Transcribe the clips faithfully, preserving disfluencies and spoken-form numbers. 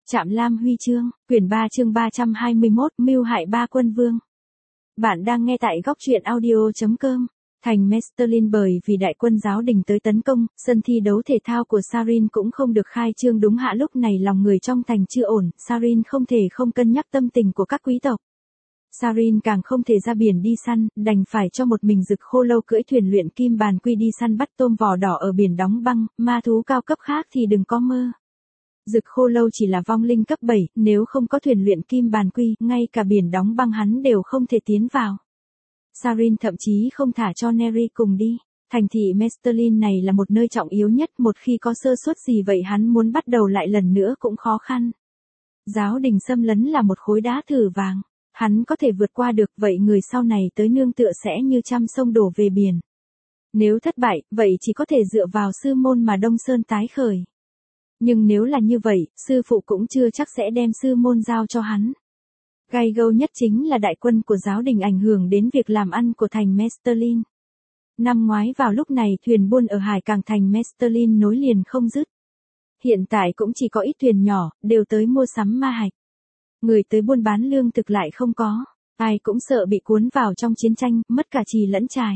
Trạm Lam Huy chương, quyển ba chương ba trăm hai mươi mốt, mưu hại ba quân vương. Bạn đang nghe tại góc truyện audio chấm com. Thành Mestelin bởi vì đại quân giáo đình tới tấn công, sân thi đấu thể thao của Sarin cũng không được khai trương đúng hạ. Lúc này lòng người trong thành chưa ổn, Sarin không thể không cân nhắc tâm tình của các quý tộc. Sarin càng không thể ra biển đi săn, đành phải cho một mình Dực Khô Lâu cưỡi thuyền luyện kim bàn quy đi săn bắt tôm vỏ đỏ ở biển đóng băng, ma thú cao cấp khác thì đừng có mơ. Dực Khô Lâu chỉ là vong linh cấp bảy, nếu không có thuyền luyện kim bàn quy, ngay cả biển đóng băng hắn đều không thể tiến vào. Sarin thậm chí không thả cho Neri cùng đi. Thành thị Mestelin này là một nơi trọng yếu nhất, một khi có sơ suất gì vậy hắn muốn bắt đầu lại lần nữa cũng khó khăn. Giáo đình xâm lấn là một khối đá thử vàng, hắn có thể vượt qua được, vậy người sau này tới nương tựa sẽ như trăm sông đổ về biển. Nếu thất bại, vậy chỉ có thể dựa vào sư môn mà Đông Sơn tái khởi. Nhưng nếu là như vậy, sư phụ cũng chưa chắc sẽ đem sư môn giao cho hắn. Gai gâu nhất chính là đại quân của giáo đình ảnh hưởng đến việc làm ăn của thành Mestelin. Năm ngoái vào lúc này thuyền buôn ở hải cảng thành Mestelin nối liền không dứt. Hiện tại cũng chỉ có ít thuyền nhỏ, đều tới mua sắm ma hạch. Người tới buôn bán lương thực lại không có, ai cũng sợ bị cuốn vào trong chiến tranh, mất cả trì lẫn trài.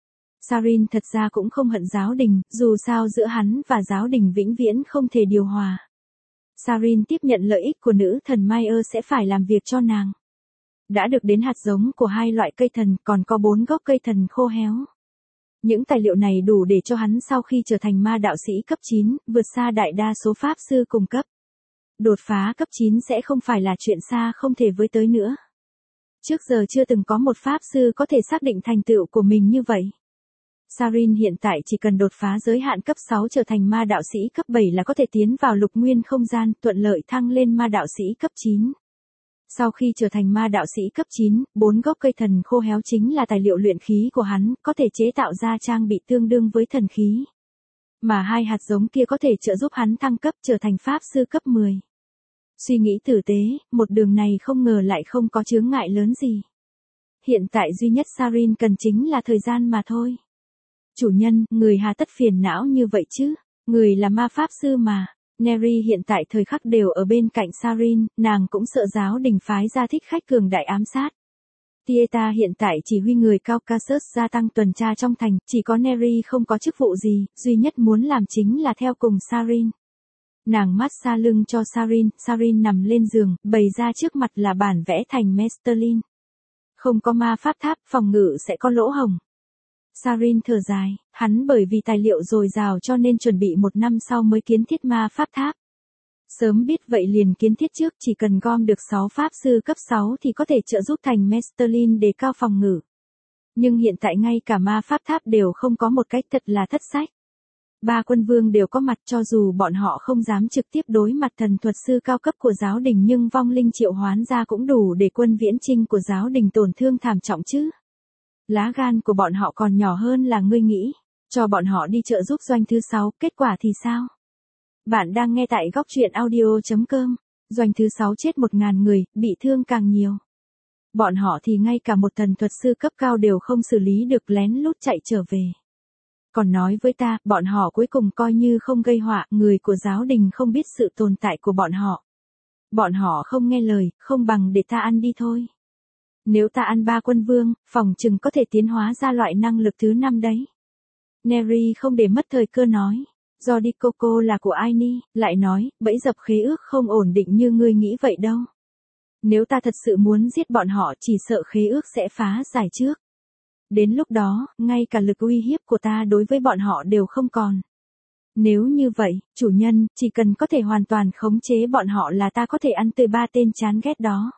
Sarin thật ra cũng không hận giáo đình, dù sao giữa hắn và giáo đình vĩnh viễn không thể điều hòa. Sarin tiếp nhận lợi ích của nữ thần Mayer sẽ phải làm việc cho nàng. Đã được đến hạt giống của hai loại cây thần, còn có bốn gốc cây thần khô héo. Những tài liệu này đủ để cho hắn sau khi trở thành ma đạo sĩ cấp chín, vượt xa đại đa số pháp sư cùng cấp. Đột phá cấp chín sẽ không phải là chuyện xa không thể với tới nữa. Trước giờ chưa từng có một pháp sư có thể xác định thành tựu của mình như vậy. Sarin hiện tại chỉ cần đột phá giới hạn cấp sáu trở thành ma đạo sĩ cấp bảy là có thể tiến vào lục nguyên không gian, thuận lợi thăng lên ma đạo sĩ cấp chín. Sau khi trở thành ma đạo sĩ cấp chín, bốn gốc cây thần khô héo chính là tài liệu luyện khí của hắn, có thể chế tạo ra trang bị tương đương với thần khí. Mà hai hạt giống kia có thể trợ giúp hắn thăng cấp trở thành pháp sư cấp mười. Suy nghĩ tử tế, một đường này không ngờ lại không có chướng ngại lớn gì. Hiện tại duy nhất Sarin cần chính là thời gian mà thôi. Chủ nhân, người hà tất phiền não như vậy chứ, người là ma pháp sư mà. Neri hiện tại thời khắc đều ở bên cạnh Sarin, nàng cũng sợ giáo đình phái ra thích khách cường đại ám sát. Tieta hiện tại chỉ huy người Caucasus gia tăng tuần tra trong thành, chỉ có Neri không có chức vụ gì, duy nhất muốn làm chính là theo cùng Sarin. Nàng mát xa lưng cho Sarin, Sarin nằm lên giường, bày ra trước mặt là bản vẽ thành Mestelin. Không có ma pháp tháp, phòng ngự sẽ có lỗ hổng. Sarin thở dài, hắn bởi vì tài liệu dồi dào cho nên chuẩn bị một năm sau mới kiến thiết ma pháp tháp. Sớm biết vậy liền kiến thiết trước, chỉ cần gom được sáu pháp sư cấp sáu thì có thể trợ giúp thành Mestelin đề cao phòng ngự. Nhưng hiện tại ngay cả ma pháp tháp đều không có một cách, thật là thất sách. Ba quân vương đều có mặt, cho dù bọn họ không dám trực tiếp đối mặt thần thuật sư cao cấp của giáo đình nhưng vong linh triệu hoán ra cũng đủ để quân viễn chinh của giáo đình tổn thương thảm trọng chứ. Lá gan của bọn họ còn nhỏ hơn là ngươi nghĩ, cho bọn họ đi trợ giúp doanh thứ sáu, kết quả thì sao? Bạn đang nghe tại góc truyện audio chấm com, doanh thứ sáu chết một ngàn người, bị thương càng nhiều. Bọn họ thì ngay cả một thần thuật sư cấp cao đều không xử lý được, lén lút chạy trở về. Còn nói với ta, bọn họ cuối cùng coi như không gây họa, người của giáo đình không biết sự tồn tại của bọn họ. Bọn họ không nghe lời, không bằng để ta ăn đi thôi. Nếu ta ăn ba quân vương, phòng chừng có thể tiến hóa ra loại năng lực thứ năm đấy. Neri không để mất thời cơ nói. Do đi Coco là của Aini, lại nói, bẫy dập khế ước không ổn định như ngươi nghĩ vậy đâu. Nếu ta thật sự muốn giết bọn họ chỉ sợ khế ước sẽ phá giải trước. Đến lúc đó, ngay cả lực uy hiếp của ta đối với bọn họ đều không còn. Nếu như vậy, chủ nhân, chỉ cần có thể hoàn toàn khống chế bọn họ là ta có thể ăn từ ba tên chán ghét đó.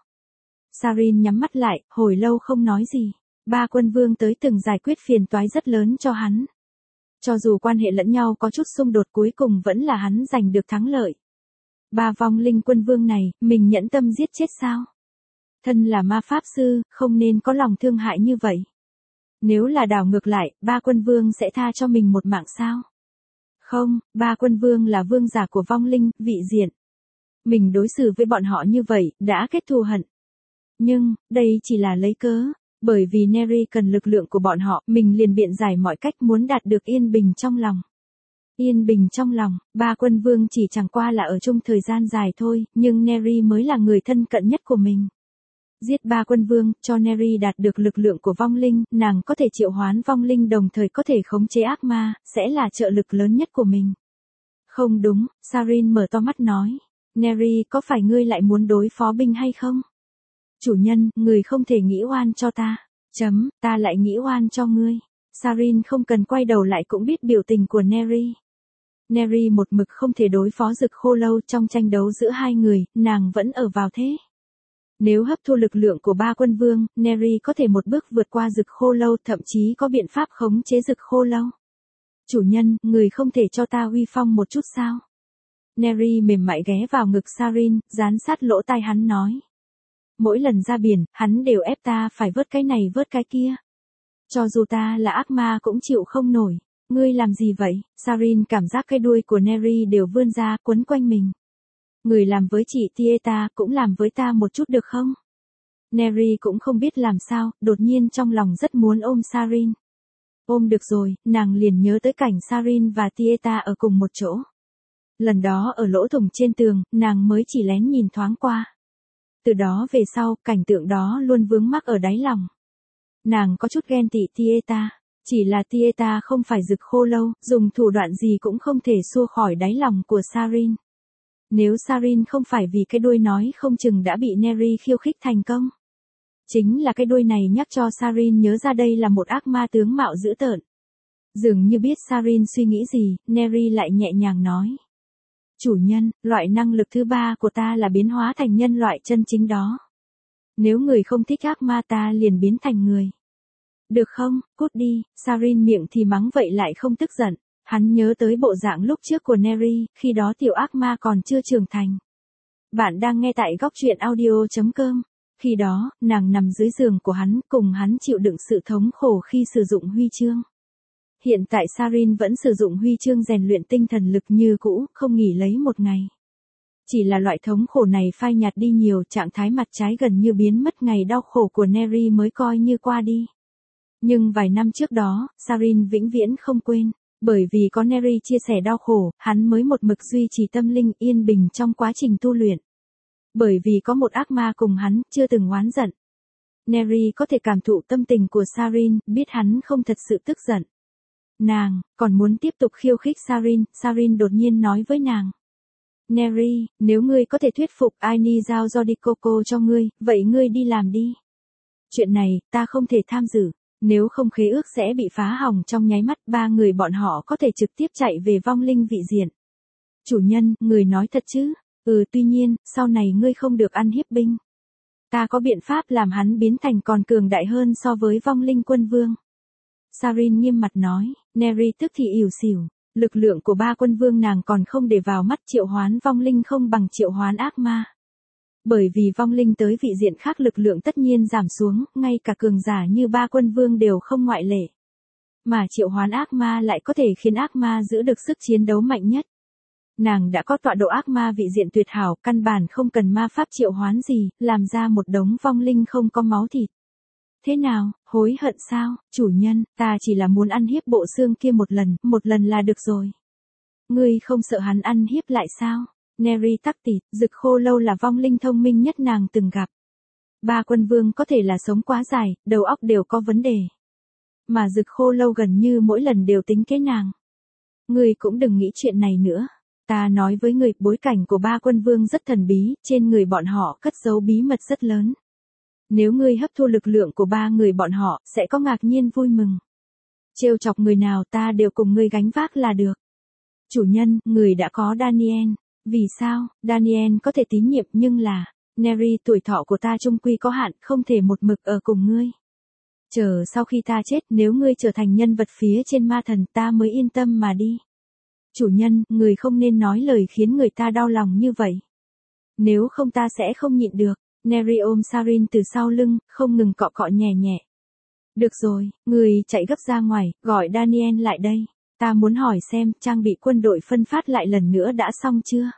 Sarin nhắm mắt lại, hồi lâu không nói gì. Ba quân vương tới từng giải quyết phiền toái rất lớn cho hắn. Cho dù quan hệ lẫn nhau có chút xung đột cuối cùng vẫn là hắn giành được thắng lợi. Ba vong linh quân vương này, mình nhẫn tâm giết chết sao? Thân là ma pháp sư, không nên có lòng thương hại như vậy. Nếu là đảo ngược lại, ba quân vương sẽ tha cho mình một mạng sao? Không, ba quân vương là vương giả của vong linh, vị diện. Mình đối xử với bọn họ như vậy, đã kết thù hận. Nhưng, đây chỉ là lấy cớ, bởi vì Neri cần lực lượng của bọn họ, mình liền biện giải mọi cách muốn đạt được yên bình trong lòng. Yên bình trong lòng, ba quân vương chỉ chẳng qua là ở chung thời gian dài thôi, nhưng Neri mới là người thân cận nhất của mình. Giết ba quân vương, cho Neri đạt được lực lượng của vong linh, nàng có thể triệu hoán vong linh đồng thời có thể khống chế ác ma, sẽ là trợ lực lớn nhất của mình. Không đúng, Sarin mở to mắt nói. Neri, có phải ngươi lại muốn đối phó binh hay không? Chủ nhân, người không thể nghĩ oan cho ta. Chấm, ta lại nghĩ oan cho ngươi. Sarin không cần quay đầu lại cũng biết biểu tình của Neri. Neri một mực không thể đối phó Dực Khô Lâu trong tranh đấu giữa hai người, nàng vẫn ở vào thế. Nếu hấp thu lực lượng của ba quân vương, Neri có thể một bước vượt qua Dực Khô Lâu, thậm chí có biện pháp khống chế Dực Khô Lâu. Chủ nhân, người không thể cho ta uy phong một chút sao? Neri mềm mại ghé vào ngực Sarin, dán sát lỗ tai hắn nói. Mỗi lần ra biển, hắn đều ép ta phải vớt cái này vớt cái kia. Cho dù ta là ác ma cũng chịu không nổi. Ngươi làm gì vậy? Sarin cảm giác cái đuôi của Neri đều vươn ra quấn quanh mình. Người làm với chị Tieta cũng làm với ta một chút được không? Neri cũng không biết làm sao, đột nhiên trong lòng rất muốn ôm Sarin. Ôm được rồi, nàng liền nhớ tới cảnh Sarin và Tieta ở cùng một chỗ. Lần đó ở lỗ thủng trên tường, nàng mới chỉ lén nhìn thoáng qua. Từ đó về sau, cảnh tượng đó luôn vướng mắc ở đáy lòng. Nàng có chút ghen tị Tieta, chỉ là Tieta không phải Dực Khô Lâu, dùng thủ đoạn gì cũng không thể xua khỏi đáy lòng của Sarin. Nếu Sarin không phải vì cái đuôi nói không chừng đã bị Neri khiêu khích thành công. Chính là cái đuôi này nhắc cho Sarin nhớ ra đây là một ác ma tướng mạo dữ tợn. Dường như biết Sarin suy nghĩ gì, Neri lại nhẹ nhàng nói. Chủ nhân, loại năng lực thứ ba của ta là biến hóa thành nhân loại chân chính đó. Nếu người không thích ác ma ta liền biến thành người. Được không, cút đi, Sarin miệng thì mắng vậy lại không tức giận. Hắn nhớ tới bộ dạng lúc trước của Neri, khi đó tiểu ác ma còn chưa trưởng thành. Bạn đang nghe tại góc truyện audio chấm com. Khi đó, nàng nằm dưới giường của hắn, cùng hắn chịu đựng sự thống khổ khi sử dụng huy chương. Hiện tại Sarin vẫn sử dụng huy chương rèn luyện tinh thần lực như cũ, không nghỉ lấy một ngày. Chỉ là loại thống khổ này phai nhạt đi nhiều, trạng thái mặt trái gần như biến mất, ngày đau khổ của Neri mới coi như qua đi. Nhưng vài năm trước đó, Sarin vĩnh viễn không quên. Bởi vì có Neri chia sẻ đau khổ, hắn mới một mực duy trì tâm linh yên bình trong quá trình tu luyện. Bởi vì có một ác ma cùng hắn, chưa từng oán giận. Neri có thể cảm thụ tâm tình của Sarin, biết hắn không thật sự tức giận. Nàng, còn muốn tiếp tục khiêu khích Sarin, Sarin đột nhiên nói với nàng. Neri, nếu ngươi có thể thuyết phục Aini giao Jodikoko cho ngươi, vậy ngươi đi làm đi. Chuyện này, ta không thể tham dự. Nếu không khế ước sẽ bị phá hỏng trong nháy mắt, ba người bọn họ có thể trực tiếp chạy về vong linh vị diện. Chủ nhân, người nói thật chứ? Ừ, tuy nhiên, sau này ngươi không được ăn hiếp binh. Ta có biện pháp làm hắn biến thành còn cường đại hơn so với vong linh quân vương. Sarin nghiêm mặt nói, Neri tức thì ỉu xỉu. Lực lượng của ba quân vương nàng còn không để vào mắt, triệu hoán vong linh không bằng triệu hoán ác ma. Bởi vì vong linh tới vị diện khác lực lượng tất nhiên giảm xuống, ngay cả cường giả như ba quân vương đều không ngoại lệ. Mà triệu hoán ác ma lại có thể khiến ác ma giữ được sức chiến đấu mạnh nhất. Nàng đã có tọa độ ác ma vị diện tuyệt hảo, căn bản không cần ma pháp triệu hoán gì, làm ra một đống vong linh không có máu thịt. Thế nào, hối hận sao, chủ nhân, ta chỉ là muốn ăn hiếp bộ xương kia một lần, một lần là được rồi. Ngươi không sợ hắn ăn hiếp lại sao? Neri tắc tịt, Dực Khô Lâu là vong linh thông minh nhất nàng từng gặp. Ba quân vương có thể là sống quá dài, đầu óc đều có vấn đề. Mà Dực Khô Lâu gần như mỗi lần đều tính kế nàng. Ngươi cũng đừng nghĩ chuyện này nữa. Ta nói với người, bối cảnh của ba quân vương rất thần bí, trên người bọn họ cất giấu bí mật rất lớn. Nếu ngươi hấp thu lực lượng của ba người bọn họ, sẽ có ngạc nhiên vui mừng. Trêu chọc người nào ta đều cùng ngươi gánh vác là được. Chủ nhân, người đã có Daniel. Vì sao, Daniel có thể tín nhiệm nhưng là, Neri tuổi thọ của ta chung quy có hạn, không thể một mực ở cùng ngươi. Chờ sau khi ta chết, nếu ngươi trở thành nhân vật phía trên ma thần ta mới yên tâm mà đi. Chủ nhân, người không nên nói lời khiến người ta đau lòng như vậy. Nếu không ta sẽ không nhịn được. Neri ôm Sarin từ sau lưng, không ngừng cọ cọ nhẹ nhẹ. Được rồi, người chạy gấp ra ngoài, gọi Daniel lại đây. Ta muốn hỏi xem, trang bị quân đội phân phát lại lần nữa đã xong chưa?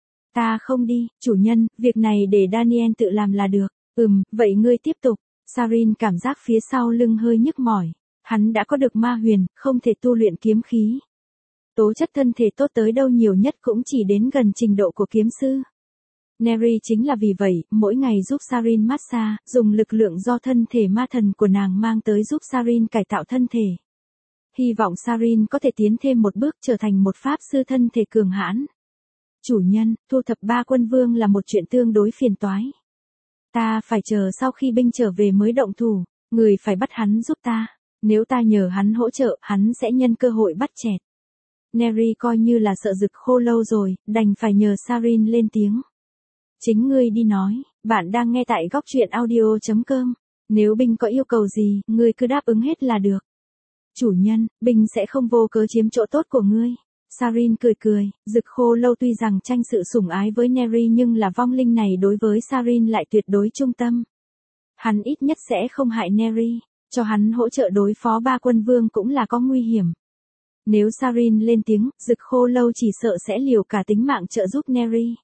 Ta không đi, chủ nhân, việc này để Daniel tự làm là được. Ừm, vậy ngươi tiếp tục. Sarin cảm giác phía sau lưng hơi nhức mỏi. Hắn đã có được ma huyền, không thể tu luyện kiếm khí. Tố chất thân thể tốt tới đâu nhiều nhất cũng chỉ đến gần trình độ của kiếm sư. Neri chính là vì vậy, mỗi ngày giúp Sarin massage, dùng lực lượng do thân thể ma thần của nàng mang tới giúp Sarin cải tạo thân thể. Hy vọng Sarin có thể tiến thêm một bước trở thành một pháp sư thân thể cường hãn. Chủ nhân, thu thập ba quân vương là một chuyện tương đối phiền toái. Ta phải chờ sau khi binh trở về mới động thủ, người phải bắt hắn giúp ta. Nếu ta nhờ hắn hỗ trợ, hắn sẽ nhân cơ hội bắt chẹt. Neri coi như là sợ rực khô lâu rồi, đành phải nhờ Sarin lên tiếng. Chính ngươi đi nói, bạn đang nghe tại góc truyện audio chấm com. Nếu binh có yêu cầu gì, ngươi cứ đáp ứng hết là được. Chủ nhân, binh sẽ không vô cớ chiếm chỗ tốt của ngươi. Sarin cười cười, rực khô lâu tuy rằng tranh sự sủng ái với Neri nhưng là vong linh này đối với Sarin lại tuyệt đối trung tâm. Hắn ít nhất sẽ không hại Neri, cho hắn hỗ trợ đối phó ba quân vương cũng là có nguy hiểm. Nếu Sarin lên tiếng, rực khô lâu chỉ sợ sẽ liều cả tính mạng trợ giúp Neri.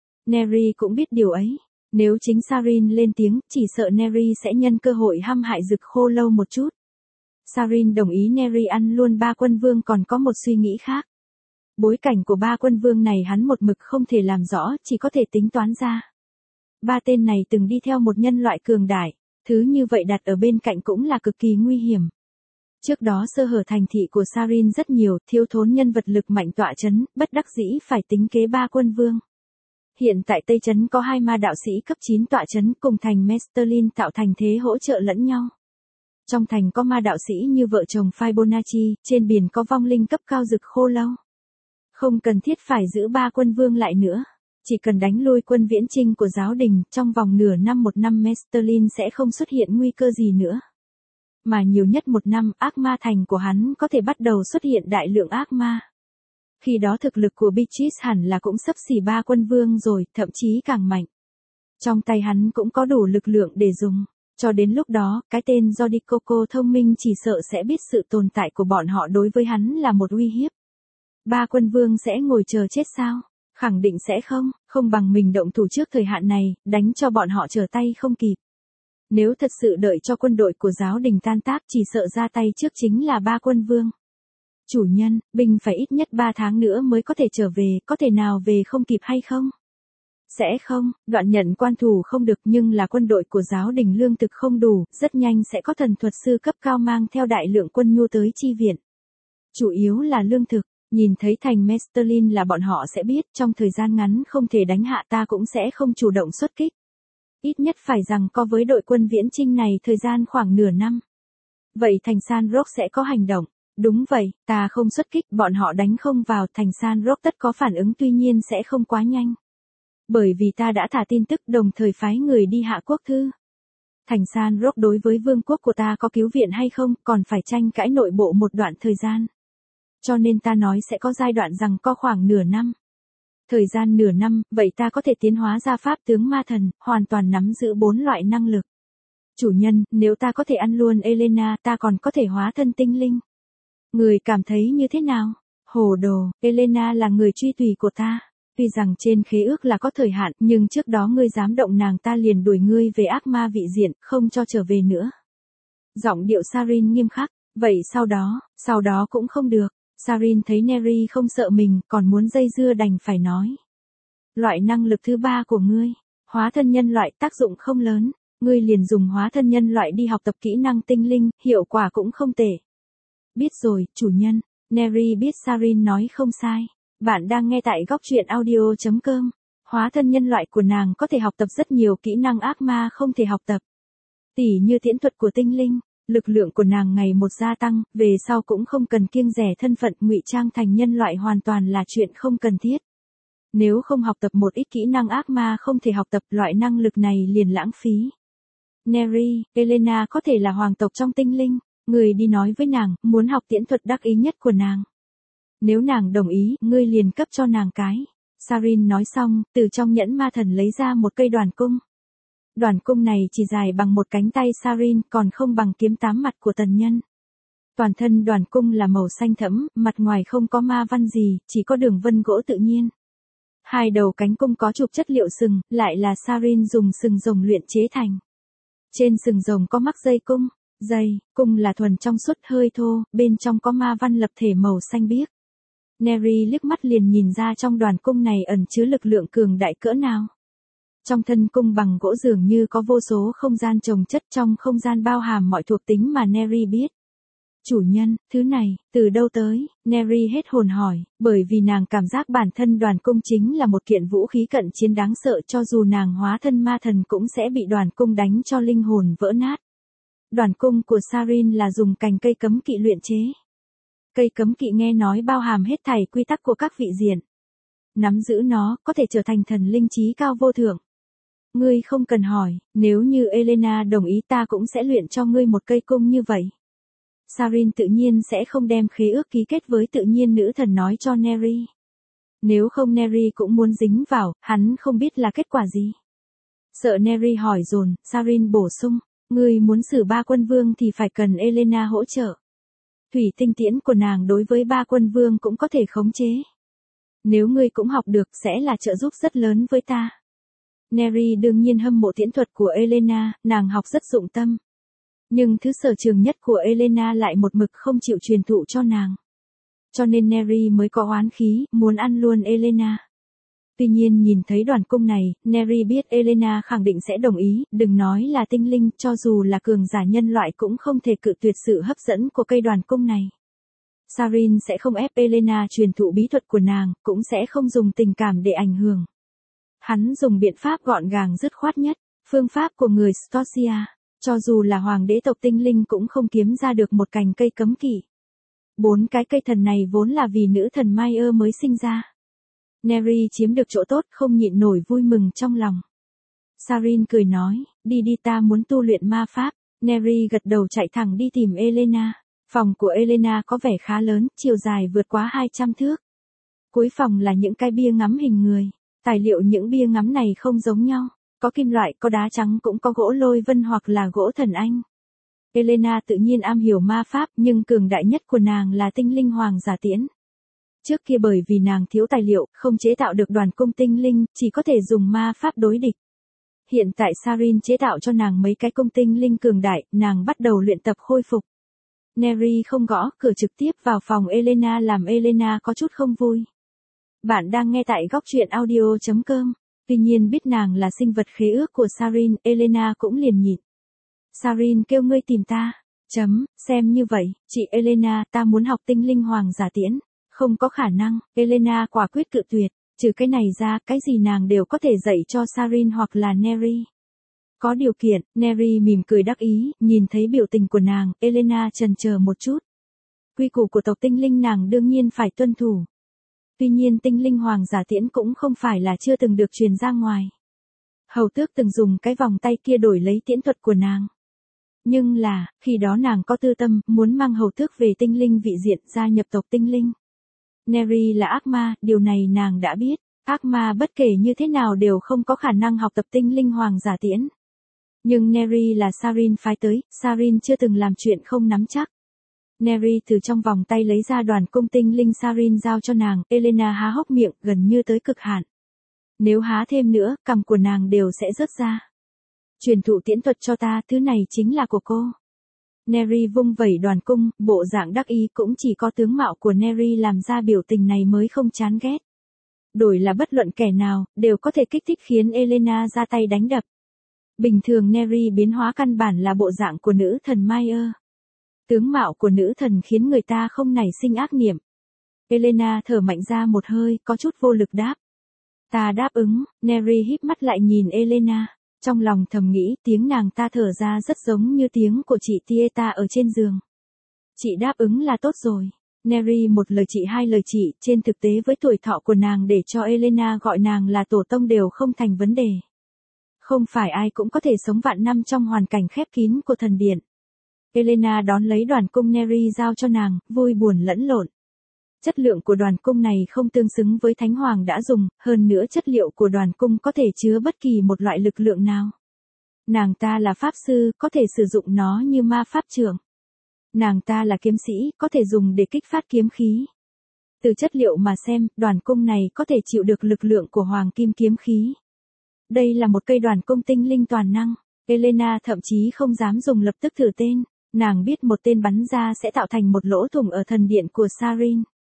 Neri cũng biết điều ấy. Nếu chính Sarin lên tiếng, chỉ sợ Neri sẽ nhân cơ hội hăm hại rực khô lâu một chút. Sarin đồng ý Neri ăn luôn ba quân vương còn có một suy nghĩ khác. Bối cảnh của ba quân vương này hắn một mực không thể làm rõ, chỉ có thể tính toán ra. Ba tên này từng đi theo một nhân loại cường đại, thứ như vậy đặt ở bên cạnh cũng là cực kỳ nguy hiểm. Trước đó sơ hở thành thị của Sarin rất nhiều, thiếu thốn nhân vật lực mạnh tọa chấn, bất đắc dĩ phải tính kế ba quân vương. Hiện tại Tây Trấn có hai ma đạo sĩ cấp chín tọa chấn cùng thành Mestelin tạo thành thế hỗ trợ lẫn nhau. Trong thành có ma đạo sĩ như vợ chồng Fibonacci, trên biển có vong linh cấp cao rực khô lâu. Không cần thiết phải giữ ba quân vương lại nữa. Chỉ cần đánh lui quân viễn chinh của giáo đình, trong vòng nửa năm một năm Mestelin sẽ không xuất hiện nguy cơ gì nữa. Mà nhiều nhất một năm, ác ma thành của hắn có thể bắt đầu xuất hiện đại lượng ác ma. Khi đó thực lực của Beatrice hẳn là cũng xấp xỉ ba quân vương rồi, thậm chí càng mạnh. Trong tay hắn cũng có đủ lực lượng để dùng. Cho đến lúc đó, cái tên Jodicoco thông minh chỉ sợ sẽ biết sự tồn tại của bọn họ đối với hắn là một uy hiếp. Ba quân vương sẽ ngồi chờ chết sao? Khẳng định sẽ không, không bằng mình động thủ trước thời hạn này, đánh cho bọn họ trở tay không kịp. Nếu thật sự đợi cho quân đội của giáo đình tan tác chỉ sợ ra tay trước chính là ba quân vương. Chủ nhân, binh phải ít nhất ba tháng nữa mới có thể trở về, có thể nào về không kịp hay không? Sẽ không, đoạn nhận quan thủ không được nhưng là quân đội của giáo đình lương thực không đủ, rất nhanh sẽ có thần thuật sư cấp cao mang theo đại lượng quân nhu tới chi viện. Chủ yếu là lương thực, nhìn thấy thành Mestelin là bọn họ sẽ biết trong thời gian ngắn không thể đánh hạ ta cũng sẽ không chủ động xuất kích. Ít nhất phải rằng co với đội quân viễn chinh này thời gian khoảng nửa năm. Vậy thành San Roque sẽ có hành động. Đúng vậy, ta không xuất kích, bọn họ đánh không vào, thành San Roque tất có phản ứng tuy nhiên sẽ không quá nhanh. Bởi vì ta đã thả tin tức đồng thời phái người đi hạ quốc thư. Thành San Roque đối với vương quốc của ta có cứu viện hay không, còn phải tranh cãi nội bộ một đoạn thời gian. Cho nên ta nói sẽ có giai đoạn rằng co khoảng nửa năm. Thời gian nửa năm, vậy ta có thể tiến hóa ra pháp tướng ma thần, hoàn toàn nắm giữ bốn loại năng lực. Chủ nhân, nếu ta có thể ăn luôn Elena, ta còn có thể hóa thân tinh linh. Người cảm thấy như thế nào? Hồ đồ, Elena là người truy tùy của ta. Tuy rằng trên khế ước là có thời hạn, nhưng trước đó ngươi dám động nàng ta liền đuổi ngươi về ác ma vị diện, không cho trở về nữa. Giọng điệu Sarin nghiêm khắc, vậy sau đó, sau đó cũng không được. Sarin thấy Neri không sợ mình, còn muốn dây dưa đành phải nói. Loại năng lực thứ ba của ngươi, hóa thân nhân loại tác dụng không lớn, ngươi liền dùng hóa thân nhân loại đi học tập kỹ năng tinh linh, hiệu quả cũng không tệ. Biết rồi, chủ nhân, Neri biết Sarin nói không sai. Bạn đang nghe tại góc truyện audio chấm com. Hóa thân nhân loại của nàng có thể học tập rất nhiều kỹ năng ác ma không thể học tập. Tỉ như tiễn thuật của tinh linh, lực lượng của nàng ngày một gia tăng, về sau cũng không cần kiêng dè thân phận ngụy trang thành nhân loại hoàn toàn là chuyện không cần thiết. Nếu không học tập một ít kỹ năng ác ma không thể học tập loại năng lực này liền lãng phí. Neri, Elena có thể là hoàng tộc trong tinh linh, người đi nói với nàng, muốn học tiễn thuật đắc ý nhất của nàng. Nếu nàng đồng ý, ngươi liền cấp cho nàng cái. Sarin nói xong, từ trong nhẫn ma thần lấy ra một cây đoàn cung. Đoàn cung này chỉ dài bằng một cánh tay Sarin, còn không bằng kiếm tám mặt của tần nhân. Toàn thân đoàn cung là màu xanh thẫm, mặt ngoài không có ma văn gì, chỉ có đường vân gỗ tự nhiên. Hai đầu cánh cung có chụp chất liệu sừng, lại là Sarin dùng sừng rồng luyện chế thành. Trên sừng rồng có mắc dây cung, dây, cung là thuần trong suốt hơi thô, bên trong có ma văn lập thể màu xanh biếc. Neri liếc mắt liền nhìn ra trong đoàn cung này ẩn chứa lực lượng cường đại cỡ nào. Trong thân cung bằng gỗ dường như có vô số không gian chồng chất, trong không gian bao hàm mọi thuộc tính mà Neri biết. Chủ nhân, thứ này, từ đâu tới? Neri hết hồn hỏi, bởi vì nàng cảm giác bản thân đoàn cung chính là một kiện vũ khí cận chiến đáng sợ, cho dù nàng hóa thân ma thần cũng sẽ bị đoàn cung đánh cho linh hồn vỡ nát. Đoàn cung của Sarin là dùng cành cây cấm kỵ luyện chế. Cây cấm kỵ nghe nói bao hàm hết thảy quy tắc của các vị diện. Nắm giữ nó, có thể trở thành thần linh trí cao vô thượng. Ngươi không cần hỏi, nếu như Elena đồng ý ta cũng sẽ luyện cho ngươi một cây cung như vậy. Sarin tự nhiên sẽ không đem khế ước ký kết với tự nhiên nữ thần nói cho Neri. Nếu không Neri cũng muốn dính vào, hắn không biết là kết quả gì. Sợ Neri hỏi dồn, Sarin bổ sung, ngươi muốn xử ba quân vương thì phải cần Elena hỗ trợ. Thủy tinh tiễn của nàng đối với ba quân vương cũng có thể khống chế. Nếu ngươi cũng học được sẽ là trợ giúp rất lớn với ta. Neri đương nhiên hâm mộ tiễn thuật của Elena, nàng học rất dụng tâm. Nhưng thứ sở trường nhất của Elena lại một mực không chịu truyền thụ cho nàng. Cho nên Neri mới có oán khí, muốn ăn luôn Elena. Tuy nhiên nhìn thấy đoàn cung này, Neri biết Elena khẳng định sẽ đồng ý, đừng nói là tinh linh, cho dù là cường giả nhân loại cũng không thể cự tuyệt sự hấp dẫn của cây đoàn cung này. Sarin sẽ không ép Elena truyền thụ bí thuật của nàng, cũng sẽ không dùng tình cảm để ảnh hưởng. Hắn dùng biện pháp gọn gàng dứt khoát nhất, phương pháp của người Stosia, cho dù là hoàng đế tộc tinh linh cũng không kiếm ra được một cành cây cấm kỵ. Bốn cái cây thần này vốn là vì nữ thần Maya mới sinh ra. Neri chiếm được chỗ tốt không nhịn nổi vui mừng trong lòng. Sarin cười nói, đi đi ta muốn tu luyện ma pháp. Neri gật đầu chạy thẳng đi tìm Elena. Phòng của Elena có vẻ khá lớn, chiều dài vượt quá hai trăm thước. Cuối phòng là những cái bia ngắm hình người. Tài liệu những bia ngắm này không giống nhau. Có kim loại, có đá trắng cũng có gỗ lôi vân hoặc là gỗ thần anh. Elena tự nhiên am hiểu ma pháp nhưng cường đại nhất của nàng là tinh linh hoàng giả tiễn. Trước kia bởi vì nàng thiếu tài liệu, không chế tạo được đoàn cung tinh linh, chỉ có thể dùng ma pháp đối địch. Hiện tại Sarin chế tạo cho nàng mấy cái cung tinh linh cường đại, nàng bắt đầu luyện tập khôi phục. Neri không gõ cửa trực tiếp vào phòng Elena làm Elena có chút không vui. Bạn đang nghe tại góc truyện audio chấm com. Tuy nhiên biết nàng là sinh vật khế ước của Sarin, Elena cũng liền nhịn. Sarin kêu ngươi tìm ta. Chấm, xem như vậy, chị Elena, ta muốn học tinh linh hoàng giả tiễn. Không có khả năng, Elena quả quyết cự tuyệt, trừ cái này ra, cái gì nàng đều có thể dạy cho Sarin hoặc là Neri. Có điều kiện, Neri mỉm cười đắc ý, nhìn thấy biểu tình của nàng, Elena chần chờ một chút. Quy củ của tộc tinh linh nàng đương nhiên phải tuân thủ. Tuy nhiên tinh linh hoàng giả tiễn cũng không phải là chưa từng được truyền ra ngoài. Hầu tước từng dùng cái vòng tay kia đổi lấy tiễn thuật của nàng. Nhưng là, khi đó nàng có tư tâm, muốn mang hầu tước về tinh linh vị diện gia nhập tộc tinh linh. Neri là ác ma, điều này nàng đã biết. Ác ma bất kể như thế nào đều không có khả năng học tập tinh linh hoàng giả tiễn. Nhưng Neri là Sarin phái tới, Sarin chưa từng làm chuyện không nắm chắc. Neri từ trong vòng tay lấy ra đoàn cung tinh linh Sarin giao cho nàng, Elena há hốc miệng, gần như tới cực hạn. Nếu há thêm nữa, cằm của nàng đều sẽ rớt ra. Truyền thụ tiễn thuật cho ta, thứ này chính là của cô. Neri vung vẩy đoàn cung, bộ dạng đắc ý cũng chỉ có tướng mạo của Neri làm ra biểu tình này mới không chán ghét. Đổi là bất luận kẻ nào, đều có thể kích thích khiến Elena ra tay đánh đập. Bình thường Neri biến hóa căn bản là bộ dạng của nữ thần Maya. Tướng mạo của nữ thần khiến người ta không nảy sinh ác niệm. Elena thở mạnh ra một hơi, có chút vô lực đáp. Ta đáp ứng, Neri híp mắt lại nhìn Elena. Trong lòng thầm nghĩ tiếng nàng ta thở ra rất giống như tiếng của chị Tieta ở trên giường. Chị đáp ứng là tốt rồi. Neri một lời chị hai lời chị, trên thực tế với tuổi thọ của nàng để cho Elena gọi nàng là tổ tông đều không thành vấn đề. Không phải ai cũng có thể sống vạn năm trong hoàn cảnh khép kín của thần điện. Elena đón lấy đoàn cung Neri giao cho nàng, vui buồn lẫn lộn. Chất lượng của đoàn cung này không tương xứng với Thánh Hoàng đã dùng, hơn nữa chất liệu của đoàn cung có thể chứa bất kỳ một loại lực lượng nào. Nàng ta là pháp sư, có thể sử dụng nó như ma pháp trưởng. Nàng ta là kiếm sĩ, có thể dùng để kích phát kiếm khí. Từ chất liệu mà xem, đoàn cung này có thể chịu được lực lượng của hoàng kim kiếm khí. Đây là một cây đoàn cung tinh linh toàn năng. Elena thậm chí không dám dùng lập tức thử tên. Nàng biết một tên bắn ra sẽ tạo thành một lỗ thủng ở thần điện của Sarin.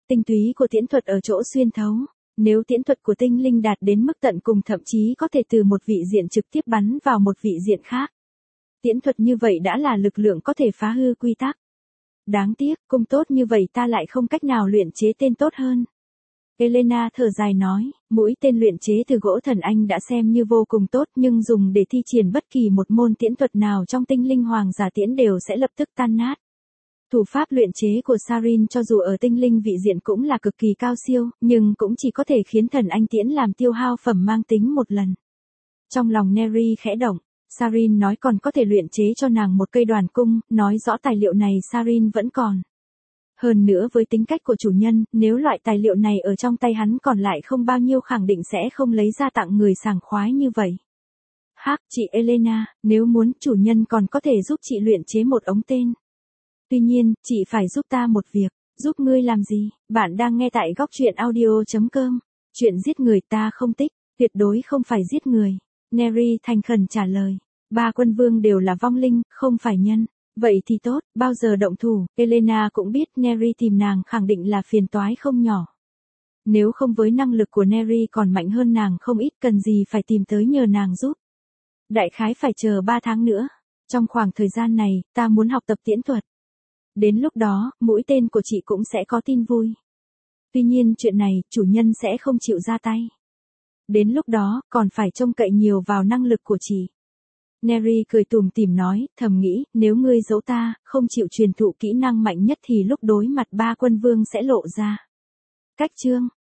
Tinh túy của tiễn thuật ở chỗ xuyên thấu. Nếu tiễn thuật của tinh linh đạt đến mức tận cùng thậm chí có thể từ một vị diện trực tiếp bắn vào một vị diện khác. Tiễn thuật như vậy đã là lực lượng có thể phá hư quy tắc. Đáng tiếc, cung tốt như vậy ta lại không cách nào luyện chế tên tốt hơn. Elena thở dài nói, mũi tên luyện chế từ gỗ thần anh đã xem như vô cùng tốt nhưng dùng để thi triển bất kỳ một môn tiễn thuật nào trong tinh linh hoàng giả tiễn đều sẽ lập tức tan nát. Thủ pháp luyện chế của Sarin cho dù ở tinh linh vị diện cũng là cực kỳ cao siêu, nhưng cũng chỉ có thể khiến thần anh tiễn làm tiêu hao phẩm mang tính một lần. Trong lòng Neri khẽ động, Sarin nói còn có thể luyện chế cho nàng một cây đoàn cung, nói rõ tài liệu này Sarin vẫn còn. Hơn nữa với tính cách của chủ nhân, nếu loại tài liệu này ở trong tay hắn còn lại không bao nhiêu khẳng định sẽ không lấy ra tặng người sảng khoái như vậy. Hắc, chị Elena, nếu muốn chủ nhân còn có thể giúp chị luyện chế một ống tên. Tuy nhiên, chị phải giúp ta một việc. Giúp ngươi làm gì? Bạn đang nghe tại góc truyện audio chấm com. Chuyện giết người ta không thích, tuyệt đối không phải giết người. Neri thành khẩn trả lời. Ba quân vương đều là vong linh, không phải nhân. Vậy thì tốt, bao giờ động thủ, Elena cũng biết Neri tìm nàng khẳng định là phiền toái không nhỏ. Nếu không với năng lực của Neri còn mạnh hơn nàng không ít cần gì phải tìm tới nhờ nàng giúp. Đại khái phải chờ ba tháng nữa. Trong khoảng thời gian này, ta muốn học tập tiễn thuật. Đến lúc đó, mũi tên của chị cũng sẽ có tin vui. Tuy nhiên chuyện này, chủ nhân sẽ không chịu ra tay. Đến lúc đó, còn phải trông cậy nhiều vào năng lực của chị. Neri cười tủm tỉm nói, thầm nghĩ, nếu ngươi giấu ta, không chịu truyền thụ kỹ năng mạnh nhất thì lúc đối mặt ba quân vương sẽ lộ ra. Cách chương